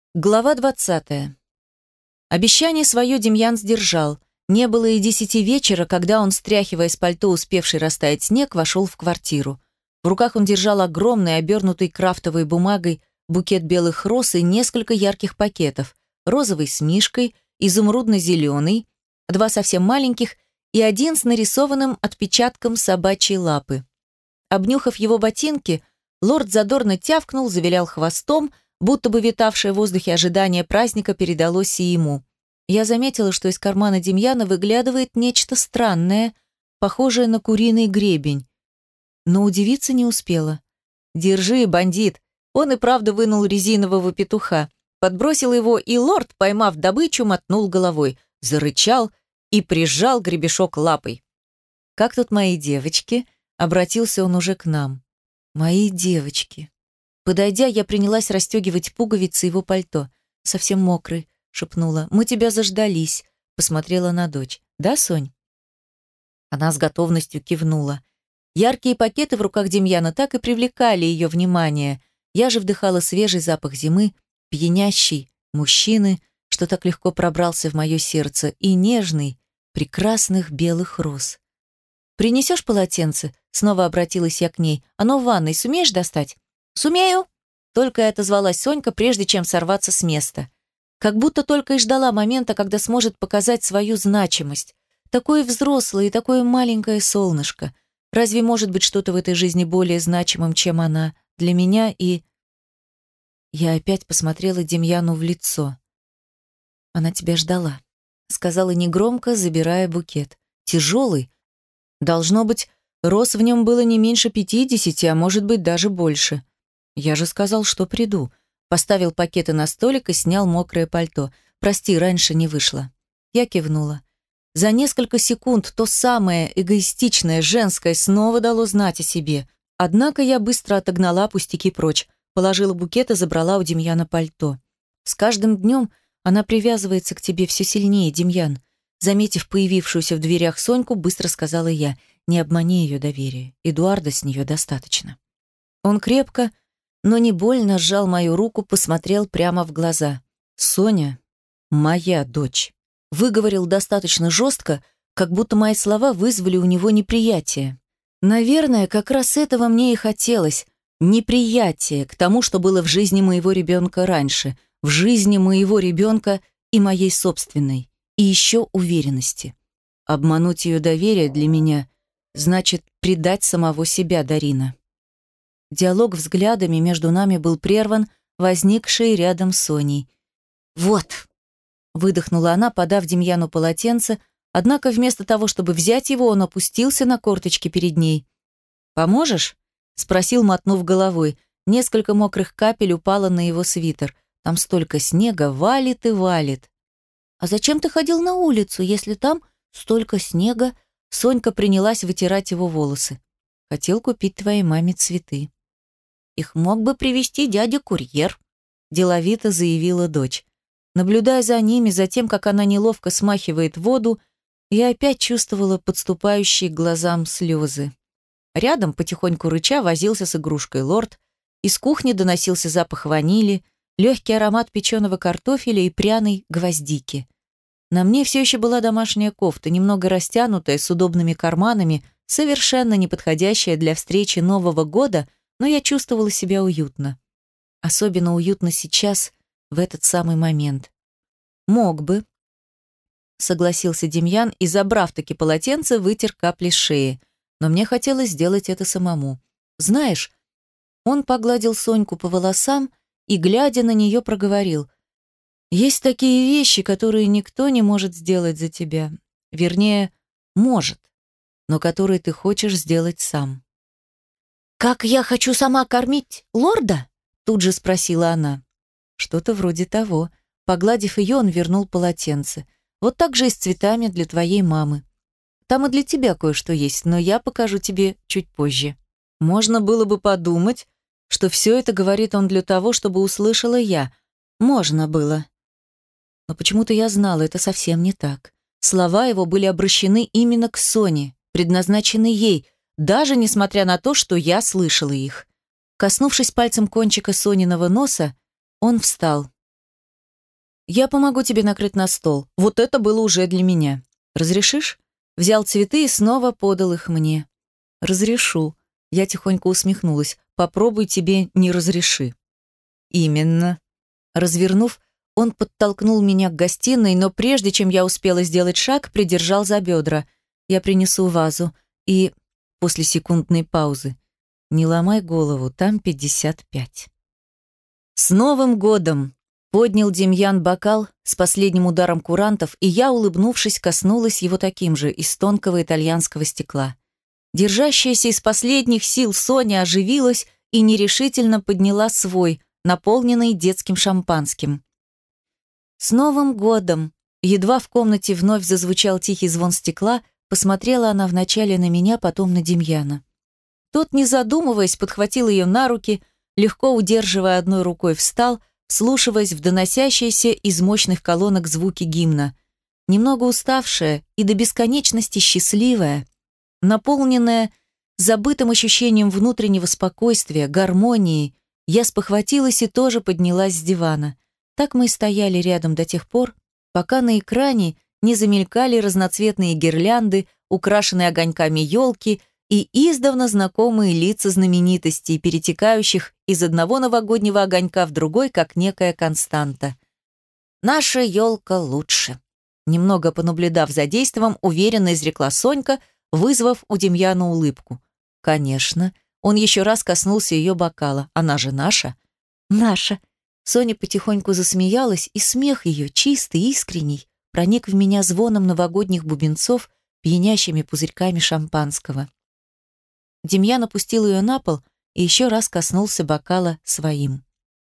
Глава 20. Обещание свое Демьян сдержал. Не было и 10 вечера, когда он, стряхивая с пальто успевший растаять снег, вошел в квартиру. В руках он держал огромный, обернутый крафтовой бумагой, букет белых роз и несколько ярких пакетов. Розовый с мишкой, изумрудно-зеленый, 2 совсем маленьких и 1 с нарисованным отпечатком собачьей лапы. Обнюхав его ботинки, лорд задорно тявкнул, завилял хвостом, будто бы витавшее в воздухе ожидание праздника передалось и ему. Я заметила, что из кармана Демьяна выглядывает нечто странное, похожее на куриный гребень. Но удивиться не успела. «Держи, бандит!» Он и правда вынул резинового петуха, подбросил его, и лорд, поймав добычу, мотнул головой, зарычал и прижал гребешок лапой. «Как тут мои девочки?» — обратился он уже к нам. «Мои девочки». Подойдя, я принялась расстегивать пуговицы его пальто. «Совсем мокрый», — шепнула. «Мы тебя заждались», — посмотрела на дочь. «Да, Сонь?» Она с готовностью кивнула. Яркие пакеты в руках Демьяна так и привлекали ее внимание. Я же вдыхала свежий запах зимы, пьянящий, мужчины, что так легко пробрался в мое сердце, и нежный, прекрасных белых роз. «Принесешь полотенце?» — снова обратилась я к ней. «Оно в ванной, сумеешь достать?» «Сумею!» — только и отозвалась Сонька, прежде чем сорваться с места. Как будто только и ждала момента, когда сможет показать свою значимость. Такое взрослое и такое маленькое солнышко. Разве может быть что-то в этой жизни более значимым, чем она? Для меня и... Я опять посмотрела Демьяну в лицо. «Она тебя ждала», — сказала негромко, забирая букет. «Тяжелый. Должно быть, роз в нем было не меньше 50, а может быть даже больше. Я же сказал, что приду». Поставил пакеты на столик и снял мокрое пальто. «Прости, раньше не вышло». Я кивнула. За несколько секунд то самое эгоистичное женское снова дало знать о себе. Однако я быстро отогнала пустяки прочь, положила букет и забрала у Демьяна пальто. «С каждым днем она привязывается к тебе все сильнее, Демьян». Заметив появившуюся в дверях Соньку, быстро сказала я: «Не обмани ее доверие. Эдуарда с нее достаточно». Он крепко, но не больно сжал мою руку, посмотрел прямо в глаза. «Соня — моя дочь». Выговорил достаточно жестко, как будто мои слова вызвали у него неприятие. Наверное, как раз этого мне и хотелось. Неприятие к тому, что было в жизни моего ребенка раньше, в жизни моего ребенка и моей собственной. И еще уверенности. Обмануть ее доверие для меня значит предать самого себя, Дарина. Диалог взглядами между нами был прерван, возникшей рядом с Соней. «Вот!» — выдохнула она, подав Демьяну полотенце, однако вместо того, чтобы взять его, он опустился на корточки перед ней. «Поможешь?» — спросил, мотнув головой. Несколько мокрых капель упало на его свитер. Там столько снега, валит и валит. «А зачем ты ходил на улицу, если там столько снега?» Сонька принялась вытирать его волосы. «Хотел купить твоей маме цветы». «Их мог бы привезти дядя-курьер», — деловито заявила дочь. Наблюдая за ними, за тем, как она неловко смахивает воду, я опять чувствовала подступающие к глазам слезы. Рядом, потихоньку рыча, возился с игрушкой лорд. Из кухни доносился запах ванили, легкий аромат печеного картофеля и пряной гвоздики. На мне все еще была домашняя кофта, немного растянутая, с удобными карманами, совершенно не подходящая для встречи Нового года, но я чувствовала себя уютно. Особенно уютно сейчас, в этот самый момент. «Мог бы», — согласился Демьян и, забрав таки полотенце, вытер капли с шеи. Но мне хотелось сделать это самому. «Знаешь...» Он погладил Соньку по волосам и, глядя на нее, проговорил: «Есть такие вещи, которые никто не может сделать за тебя. Вернее, может, но которые ты хочешь сделать сам». «Как я хочу сама кормить лорда?» Тут же спросила она. «Что-то вроде того». Погладив ее, он вернул полотенце. «Вот так же и с цветами для твоей мамы. Там и для тебя кое-что есть, но я покажу тебе чуть позже». Можно было бы подумать, что все это говорит он для того, чтобы услышала я. Можно было. Но почему-то я знала, это совсем не так. Слова его были обращены именно к Соне, предназначены ей, даже несмотря на то, что я слышала их. Коснувшись пальцем кончика Сониного носа, он встал. «Я помогу тебе накрыть на стол. Вот это было уже для меня. Разрешишь?» Взял цветы и снова подал их мне. «Разрешу». Я тихонько усмехнулась. «Попробуй, тебе не разреши». «Именно». Развернув, он подтолкнул меня к гостиной, но прежде чем я успела сделать шаг, придержал за бедра. «Я принесу вазу». И после секундной паузы: «Не ломай голову, там 55». «С Новым годом!» Поднял Демьян бокал с последним ударом курантов, и я, улыбнувшись, коснулась его таким же, из тонкого итальянского стекла. Держащаяся из последних сил Соня оживилась и нерешительно подняла свой, наполненный детским шампанским. «С Новым годом!» Едва в комнате вновь зазвучал тихий звон стекла, посмотрела она вначале на меня, потом на Демьяна. Тот, не задумываясь, подхватил ее на руки, легко удерживая одной рукой, встал, вслушиваясь в доносящиеся из мощных колонок звуки гимна. Немного уставшая и до бесконечности счастливая, наполненная забытым ощущением внутреннего спокойствия, гармонии, я спохватилась и тоже поднялась с дивана. Так мы и стояли рядом до тех пор, пока на экране не замелькали разноцветные гирлянды, украшенные огоньками елки и издавна знакомые лица знаменитостей, перетекающих из одного новогоднего огонька в другой, как некая константа. «Наша елка лучше», — немного понаблюдав за действом, уверенно изрекла Сонька, вызвав у Демьяна улыбку. «Конечно». Он еще раз коснулся ее бокала. «Она же наша». «Наша». Соня потихоньку засмеялась, и смех ее, чистый, искренний, проник в меня звоном новогодних бубенцов, пьянящими пузырьками шампанского. Демьян опустил ее на пол и еще раз коснулся бокала своим.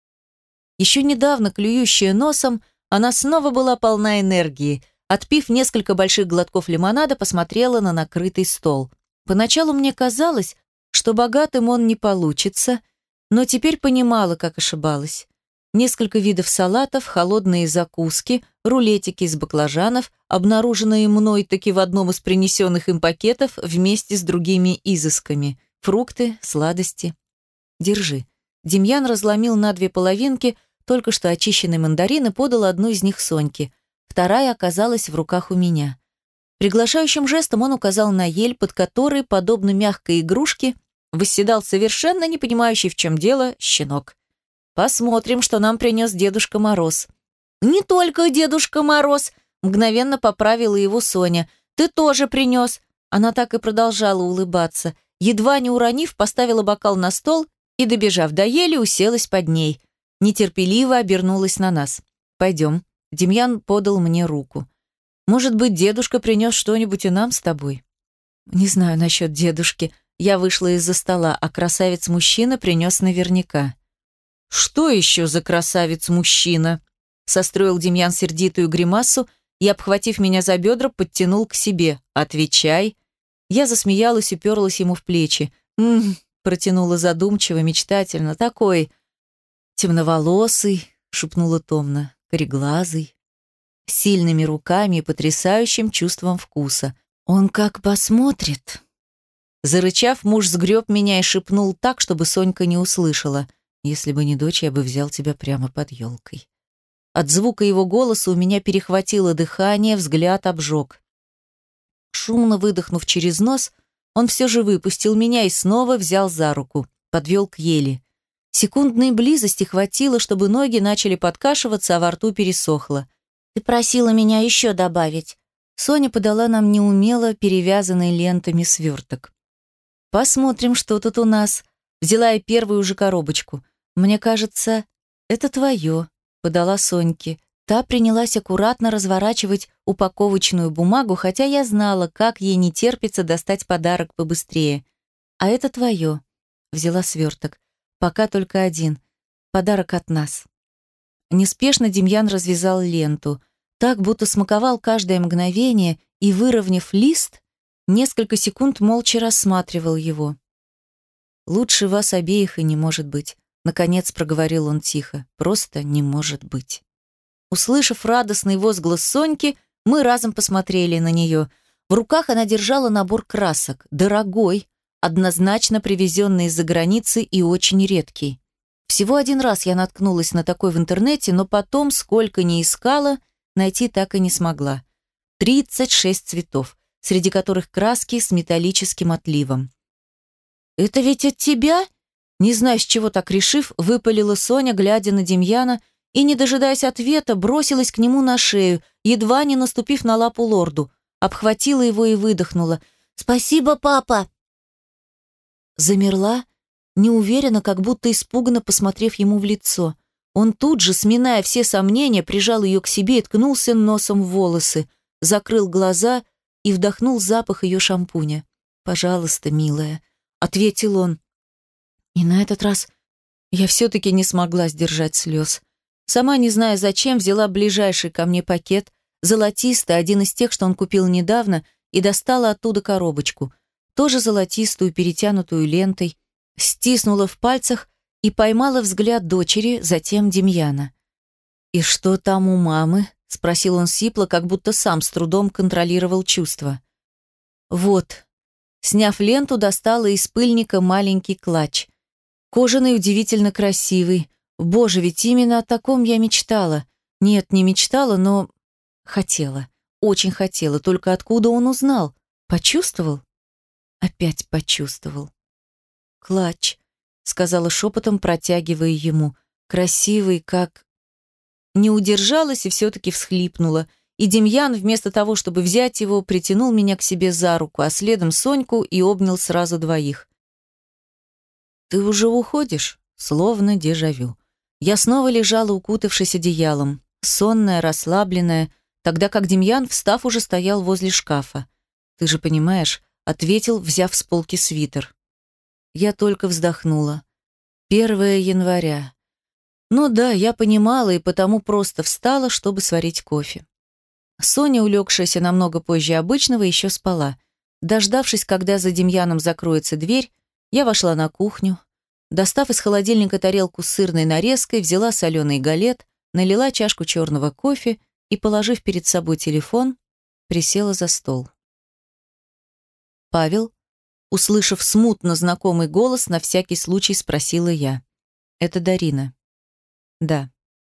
Еще недавно клюющая носом, она снова была полна энергии. Отпив несколько больших глотков лимонада, посмотрела на накрытый стол. Поначалу мне казалось, что богатым он не получится, но теперь понимала, как ошибалась. Несколько видов салатов, холодные закуски, рулетики из баклажанов, обнаруженные мной таки в одном из принесенных им пакетов вместе с другими изысками, фрукты, сладости. «Держи». Демьян разломил на две половинки только что очищенный мандарин и подал одну из них Соньке. Вторая оказалась в руках у меня. Приглашающим жестом он указал на ель, под которой, подобно мягкой игрушке, восседал совершенно не понимающий, в чем дело, щенок. «Посмотрим, что нам принес Дедушка Мороз». «Не только Дедушка Мороз», — мгновенно поправила его Соня. «Ты тоже принес». Она так и продолжала улыбаться. Едва не уронив, поставила бокал на стол и, добежав до ели, уселась под ней. Нетерпеливо обернулась на нас. «Пойдем». Демьян подал мне руку. «Может быть, дедушка принес что-нибудь и нам с тобой?» «Не знаю насчет дедушки». Я вышла из-за стола, а красавец-мужчина принес наверняка. «Что еще за красавец-мужчина?» Состроил Демьян сердитую гримасу и, обхватив меня за бедра, подтянул к себе. «Отвечай». Я засмеялась, уперлась ему в плечи. Протянула задумчиво, мечтательно. «Такой темноволосый», — шепнула томно, «кореглазый, с сильными руками и потрясающим чувством вкуса. Он как посмотрит». Зарычав, муж сгреб меня и шепнул так, чтобы Сонька не услышала. «Если бы не дочь, я бы взял тебя прямо под елкой». От звука его голоса у меня перехватило дыхание, взгляд обжег. Шумно выдохнув через нос, он все же выпустил меня и снова взял за руку, подвел к ели. Секундной близости хватило, чтобы ноги начали подкашиваться, а во рту пересохло. «Ты просила меня еще добавить». Соня подала нам неумело перевязанный лентами сверток. «Посмотрим, что тут у нас». Взяла я первую же коробочку. «Мне кажется, это твое», — подала Соньке. Та принялась аккуратно разворачивать упаковочную бумагу, хотя я знала, как ей не терпится достать подарок побыстрее. «А это твое», — взяла сверток. «Пока только один. Подарок от нас». Неспешно Демьян развязал ленту, так, будто смаковал каждое мгновение и, выровняв лист, несколько секунд молча рассматривал его. «Лучше вас обеих и не может быть», — наконец проговорил он тихо. «Просто не может быть». Услышав радостный возглас Соньки, мы разом посмотрели на нее. В руках она держала набор красок, дорогой, однозначно привезенный из-за границы и очень редкий. Всего один раз я наткнулась на такой в интернете, но потом, сколько ни искала, найти так и не смогла. 36 цветов, среди которых краски с металлическим отливом. «Это ведь от тебя?» Не знаю, с чего так решив, выпалила Соня, глядя на Демьяна, и, не дожидаясь ответа, бросилась к нему на шею, едва не наступив на лапу лорду, обхватила его и выдохнула. «Спасибо, папа!» Замерла, неуверенно, как будто испуганно посмотрев ему в лицо. Он тут же, сминая все сомнения, прижал ее к себе и ткнулся носом в волосы, закрыл глаза и вдохнул запах ее шампуня. «Пожалуйста, милая», — ответил он. И на этот раз я все-таки не смогла сдержать слез. Сама, не зная зачем, взяла ближайший ко мне пакет, золотистый, один из тех, что он купил недавно, и достала оттуда коробочку, тоже золотистую, перетянутую лентой, стиснула в пальцах и поймала взгляд дочери, затем Демьяна. «И что там у мамы?» — спросил он сипло, как будто сам с трудом контролировал чувства. «Вот». Сняв ленту, достала из пыльника маленький клатч. Кожаный, удивительно красивый. Боже, ведь именно о таком я мечтала. Нет, не мечтала, но хотела. Очень хотела. Только откуда он узнал? Почувствовал? Опять почувствовал. «Клатч», — сказала шепотом, протягивая ему. «Красивый, как...» Не удержалась и все-таки всхлипнула. И Демьян, вместо того, чтобы взять его, притянул меня к себе за руку, а следом Соньку и обнял сразу двоих. «Ты уже уходишь?» Словно дежавю. Я снова лежала, укутавшись одеялом, сонная, расслабленная, тогда как Демьян, встав, уже стоял возле шкафа. «Ты же понимаешь», — ответил, взяв с полки свитер. Я только вздохнула. 1 января. Ну да, я понимала и потому просто встала, чтобы сварить кофе. Соня, улегшаяся намного позже обычного, еще спала. Дождавшись, когда за Демьяном закроется дверь, я вошла на кухню. Достав из холодильника тарелку с сырной нарезкой, взяла соленый галет, налила чашку черного кофе и, положив перед собой телефон, присела за стол. «Павел?» Услышав смутно знакомый голос, на всякий случай спросила я. «Это Дарина». «Да».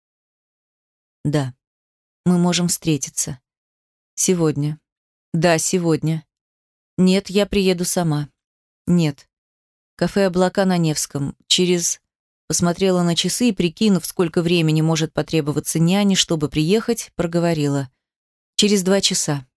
«Да. Мы можем встретиться». «Сегодня». «Да, сегодня». «Нет, я приеду сама». «Нет». «Кафе «Облака» на Невском. Через...» Посмотрела на часы и, прикинув, сколько времени может потребоваться няне, чтобы приехать, проговорила. «Через 2 часа».